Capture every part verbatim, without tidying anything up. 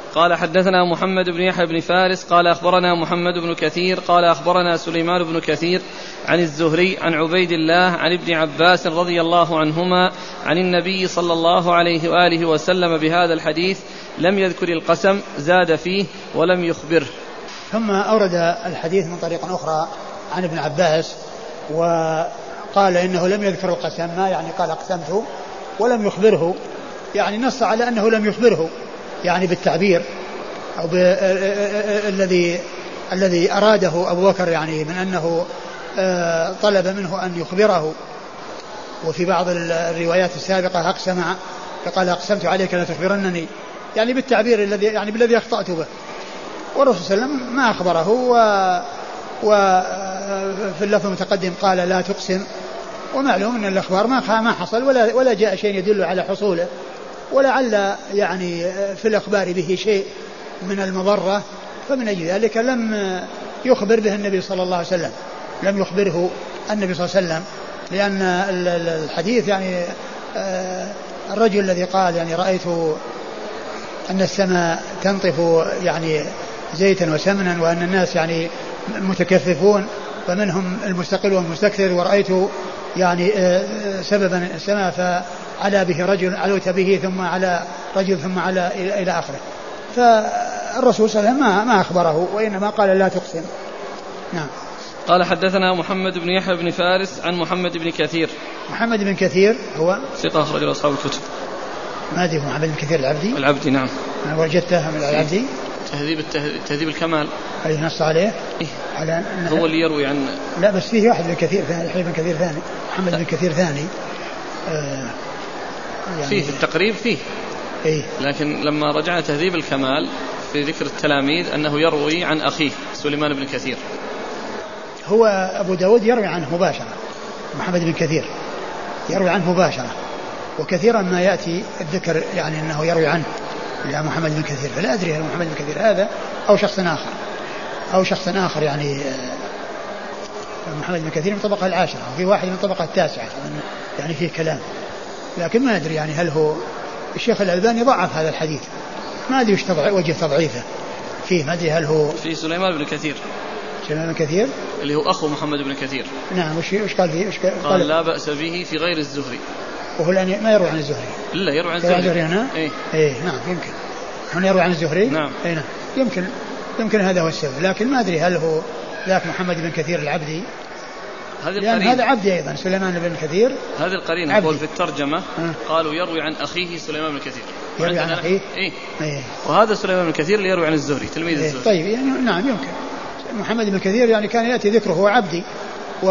قال حدثنا محمد بن يحيى بن فارس قال أخبرنا محمد بن كثير قال أخبرنا سليمان بن كثير عن الزهري عن عبيد الله عن ابن عباس رضي الله عنهما عن النبي صلى الله عليه وآله وسلم بهذا الحديث لم يذكر القسم زاد فيه ولم يخبره. ثم أورد الحديث من طريق أخرى عن ابن عباس وقال إنه لم يذكر القسم، ما يعني قال أقسمت ولم يخبره، يعني نص على أنه لم يخبره يعني بالتعبير أو الذي الذي أراده أبو بكر يعني من أنه طلب منه أن يخبره. وفي بعض الروايات السابقة أقسم فقال أقسمت عليك لا تخبرنني، يعني بالتعبير الذي يعني بالذي أخطأت به. والرسول صلى الله عليه وسلم ما أخبره، وفي اللفظ المتقدم قال لا تقسم، ومعلوم أن الأخبار ما ما حصل ولا ولا جاء شيء يدل على حصوله، ولعل يعني في الأخبار به شيء من المضرة، فمن أجل ذلك لم يخبر به النبي صلى الله عليه وسلم، لم يخبره النبي صلى الله عليه وسلم، لأن الحديث يعني الرجل الذي قال يعني رأيت أن السماء تنطف يعني زيتا وسمنا وأن الناس يعني متكففون فمنهم المستقل والمستكثر، ورأيت يعني سببا السماء فعلى به رجل علوت به ثم على رجل ثم على إلى آخره. فالرسول صلى الله عليه وسلم ما, ما أخبره وإنما قال لا تقسم. نعم. قال حدثنا محمد بن يحيى بن فارس عن محمد بن كثير. محمد بن كثير هو ثقة أخرج له أصحاب الكتب. ما أدري محمد بن كثير العبدي. العبدي نعم. وجدته من العبدي. تهذيب التهذيب الكمال. أي نص عليه. إيه؟ على هو اللي يروي عن. لا بس فيه واحد بن كثير ثاني، يحيى بن كثير ثاني، محمد بن كثير ثاني. آه يعني فيه في التقريب فيه. إيه؟ لكن لما رجعنا تهذيب الكمال في ذكر التلاميذ أنه يروي عن أخيه سليمان بن كثير. هو أبو داود يروي عنه مباشرة، محمد بن كثير يروي عنه مباشرة، وكثيرا ما يأتي الذكر يعني أنه يروي عنه إلى محمد بن كثير، فلا أدري هل محمد بن كثير هذا أو شخص آخر أو شخص آخر يعني محمد بن كثير من الطبقة العاشرة وفي واحد من الطبقة التاسعة يعني فيه كلام، لكن ما أدري يعني هل هو الشيخ الألباني ضعف هذا الحديث، ما أدري وش وجه تضعيفه فيه، ما أدري هل هو في سليمان بن كثير. سليمان بن كثير اللي هو أخو محمد بن كثير. نعم. وش وش قال فيه؟ وش قال؟ قال لا بأس به في غير الزهري. وهو الآن ما يروي عن الزهري. لا يروي عن الزهري. الزهري هنا. إيه؟ إيه نعم يمكن. هنا يروي عن الزهري. نعم. إيه نعم يمكن يمكن هذا هو السبب، لكن ما أدري هل هو ذاك محمد بن كثير العبدي. لأن هذا عبدي أيضا سليمان بن كثير. هذه القرينة يقول في الترجمة أه. قالوا يروي عن أخيه سليمان بن كثير. يروي عن أخيه. إيه؟ إيه. وهذا سليمان بن كثير اللي يروي عن الزهري تلميذ إيه. الزهري. طيب يعني نعم يمكن. محمد بن كثير يعني كان يأتي ذكره هو عبدي و...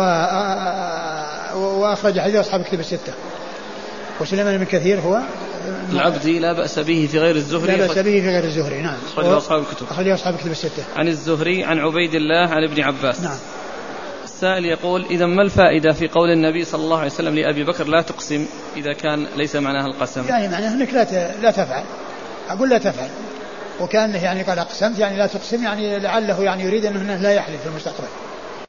وأخرج حديث أصحاب كتب الستة. وسليمان بن كثير هو العبدي لا بأس به في غير الزهري. لا بأس به في غير الزهري. نعم. أخرج أصحاب الكتب. أخرج أصحاب كتب الستة. عن الزهري عن عبيد الله عن ابن عباس. نعم. السائل يقول إذا ما الفائدة في قول النبي صلى الله عليه وسلم لأبي بكر لا تقسم إذا كان ليس معناها القسم؟ يعني معناه أنك لا لا تفعل، أقول لا تفعل، وكان يعني قال أقسمت يعني لا تقسم، يعني لعله يعني يريد أنه لا يحلف في المستقبل.